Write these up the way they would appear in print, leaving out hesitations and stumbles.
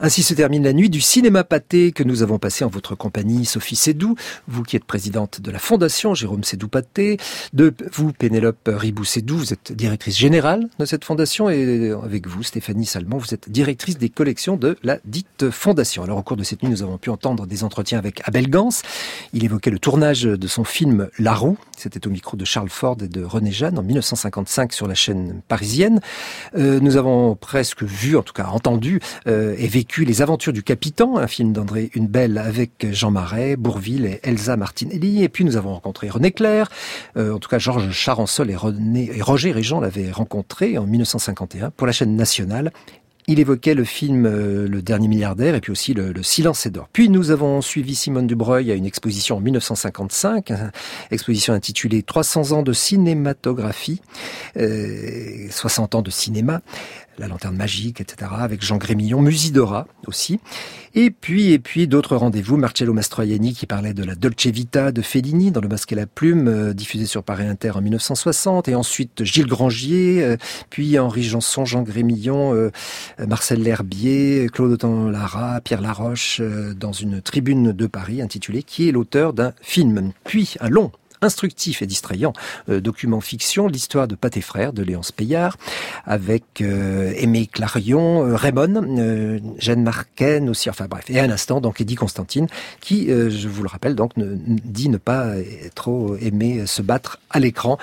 Ainsi se termine la nuit du cinéma Pathé que nous avons passé en votre compagnie, Sophie Sédou, vous qui êtes présidente de la Fondation Jérôme Sédou Pathé, de vous, Pénélope Ribou-Sédou, vous êtes directrice générale de cette fondation, et avec vous, Stéphanie Salmon, vous êtes directrice des collections de la dite fondation. Alors, au cours de cette nuit, nous avons pu entendre des entretiens avec Abel Gans. Il évoquait le tournage de son film La Roue. C'était au micro de Charles Ford et de René Jeanne en 1955 sur la chaîne parisienne. Nous avons presque vu, en tout cas entendu, et vécu Les Aventures du Capitaine, un film d'André Hunebelle avec Jean Marais, Bourvil et Elsa Martinelli. Et puis nous avons rencontré René Clair. En tout cas, Georges Charansol et Roger Régent l'avaient rencontré en 1951 pour la chaîne nationale. Il évoquait le film Le Dernier Milliardaire et puis aussi le Silence est d'or. Puis nous avons suivi Simone Dubreuil à une exposition en 1955, exposition intitulée 300 ans de cinématographie, 60 ans de cinéma, La Lanterne Magique, etc., avec Jean Grémillon, Musidora aussi. Et puis d'autres rendez-vous, Marcello Mastroianni qui parlait de la Dolce Vita de Fellini dans Le Masque et la Plume, diffusé sur Paris Inter en 1960, et ensuite Gilles Grangier, puis Henri Janson, Jean Grémillon, Marcel L'Herbier, Claude Autant-Lara, Pierre Laroche, dans une tribune de Paris intitulée « Qui est l'auteur d'un film ?» Puis un long, instructif et distrayant document fiction, l'histoire de Pathé Frères de Léonce Payard, avec Aimé Clarion, Raymond, Jeanne Marquen aussi, enfin bref, et à l'instant donc Eddie Constantine, qui, je vous le rappelle, donc dit ne pas trop aimer se battre à l'écran.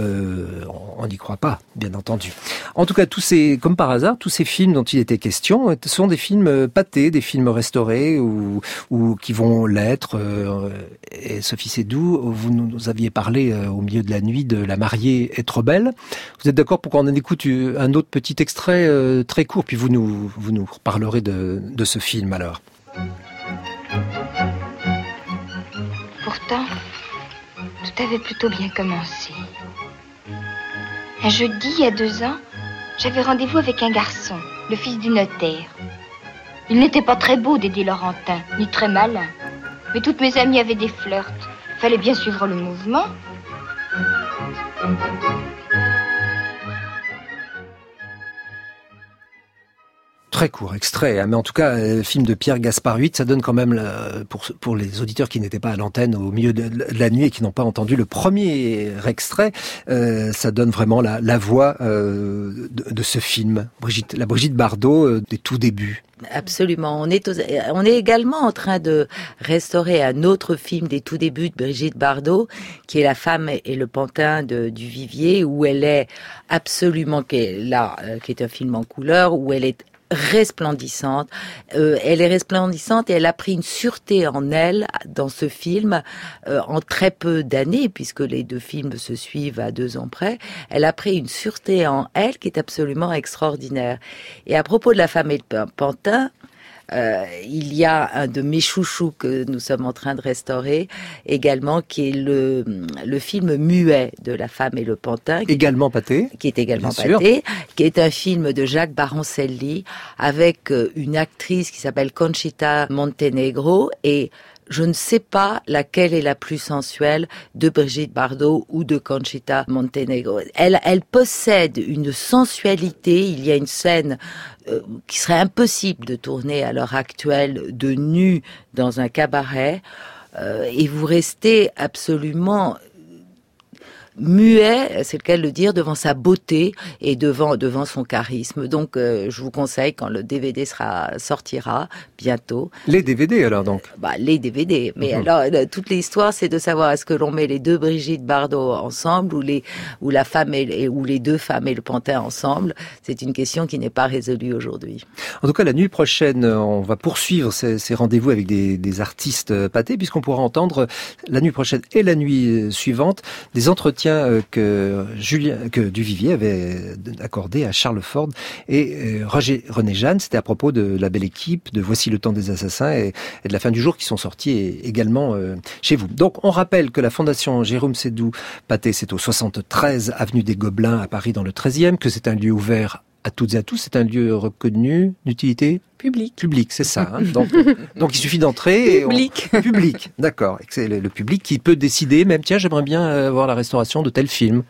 On n'y croit pas, bien entendu. En tout cas, comme par hasard, tous ces films dont il était question sont des films Pathé, des films restaurés ou qui vont l'être. Et Sophie Sédou, vous nous aviez parlé au milieu de la nuit de La mariée est trop belle. Vous êtes d'accord pour qu'on en écoute un autre petit extrait très court, puis vous nous reparlerez de ce film alors. Pourtant, tout avait plutôt bien commencé. Un jeudi, il y a 2 ans, j'avais rendez-vous avec un garçon, le fils du notaire. Il n'était pas très beau, Dédé Laurentin, ni très malin. Mais toutes mes amies avaient des flirts. Fallait bien suivre le mouvement. Très court extrait, mais en tout cas, film de Pierre Gaspard Huit, ça donne quand même, pour les auditeurs qui n'étaient pas à l'antenne au milieu de la nuit et qui n'ont pas entendu le premier extrait, ça donne vraiment la voix de ce film, la Brigitte Bardot des tout débuts. Absolument. On est également en train de restaurer un autre film des tout débuts de Brigitte Bardot, qui est La femme et le pantin du Vivier, où elle est absolument, qui est un film en couleur, où elle est resplendissante. Elle est resplendissante et elle a pris une sûreté en elle dans ce film en très peu d'années, puisque les 2 films se suivent à 2 ans près. Elle a pris une sûreté en elle qui est absolument extraordinaire. Et à propos de La femme et le pantin, il y a un de mes chouchous que nous sommes en train de restaurer également, qui est le film muet de La femme et le pantin. Également Pathé. Qui est également Pathé, qui est un film de Jacques Baroncelli avec une actrice qui s'appelle Conchita Montenegro, et je ne sais pas laquelle est la plus sensuelle, de Brigitte Bardot ou de Conchita Montenegro. Elle possède une sensualité. Il y a une scène qui serait impossible de tourner à l'heure actuelle, de nu dans un cabaret, et vous restez absolument muet, c'est le cas de le dire, devant sa beauté et devant son charisme. Donc, je vous conseille, quand le DVD sortira bientôt. Les DVD alors donc. Les DVD. Mais alors, toute l'histoire, c'est de savoir est-ce que l'on met les 2 Brigitte Bardot ensemble ou la femme ou les 2 femmes et le pantin ensemble. C'est une question qui n'est pas résolue aujourd'hui. En tout cas, la nuit prochaine, on va poursuivre ces rendez-vous avec des artistes Pathé, puisqu'on pourra entendre la nuit prochaine et la nuit suivante des entretiens que Duvivier avait accordé à Charles Ford et René Jeanne. C'était à propos de La Belle Équipe, de Voici le temps des assassins et de La fin du jour, qui sont sortis également chez vous. Donc on rappelle que la Fondation Jérôme Sédou Pathé, c'est au 73 avenue des Gobelins à Paris dans le 13e, que c'est un lieu ouvert à toutes et à tous, c'est un lieu reconnu d'utilité publique, c'est ça. Hein. Donc il suffit d'entrer. Public, d'accord. C'est le public qui peut décider, même tiens, j'aimerais bien voir la restauration de tel film.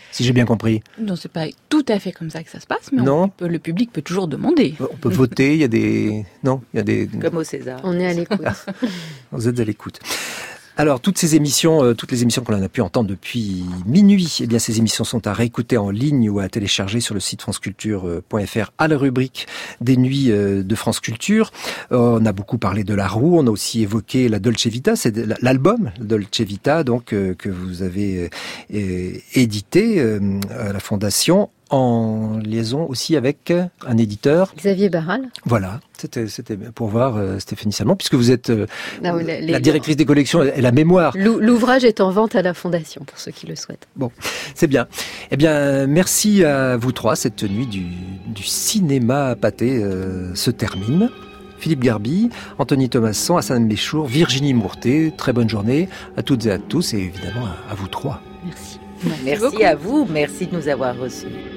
si j'ai bien compris. Non, c'est pas tout à fait comme ça que ça se passe, mais Non. le public peut toujours demander. On peut voter, il y a des... Non, il y a des... Comme au César. On est à l'écoute. Vous êtes à l'écoute. Alors, toutes les émissions que l'on a pu entendre depuis minuit, eh bien, ces émissions sont à réécouter en ligne ou à télécharger sur le site franceculture.fr à la rubrique des nuits de France Culture. On a beaucoup parlé de La Roue, on a aussi évoqué la Dolce Vita, c'est l'album Dolce Vita, donc, que vous avez édité à la Fondation, en liaison aussi avec un éditeur. Xavier Barral. Voilà, c'était pour voir Stéphanie Salmon, puisque vous êtes la directrice des collections et la mémoire. L'ouvrage est en vente à la Fondation, pour ceux qui le souhaitent. Bon, c'est bien. Eh bien, merci à vous trois. Cette nuit du cinéma pâté se termine. Philippe Garbi, Anthony Thomasson, Hassan Béchour, Virginie Mourtet, très bonne journée à toutes et à tous, et évidemment à vous trois. Merci. Merci à vous, merci de nous avoir reçus.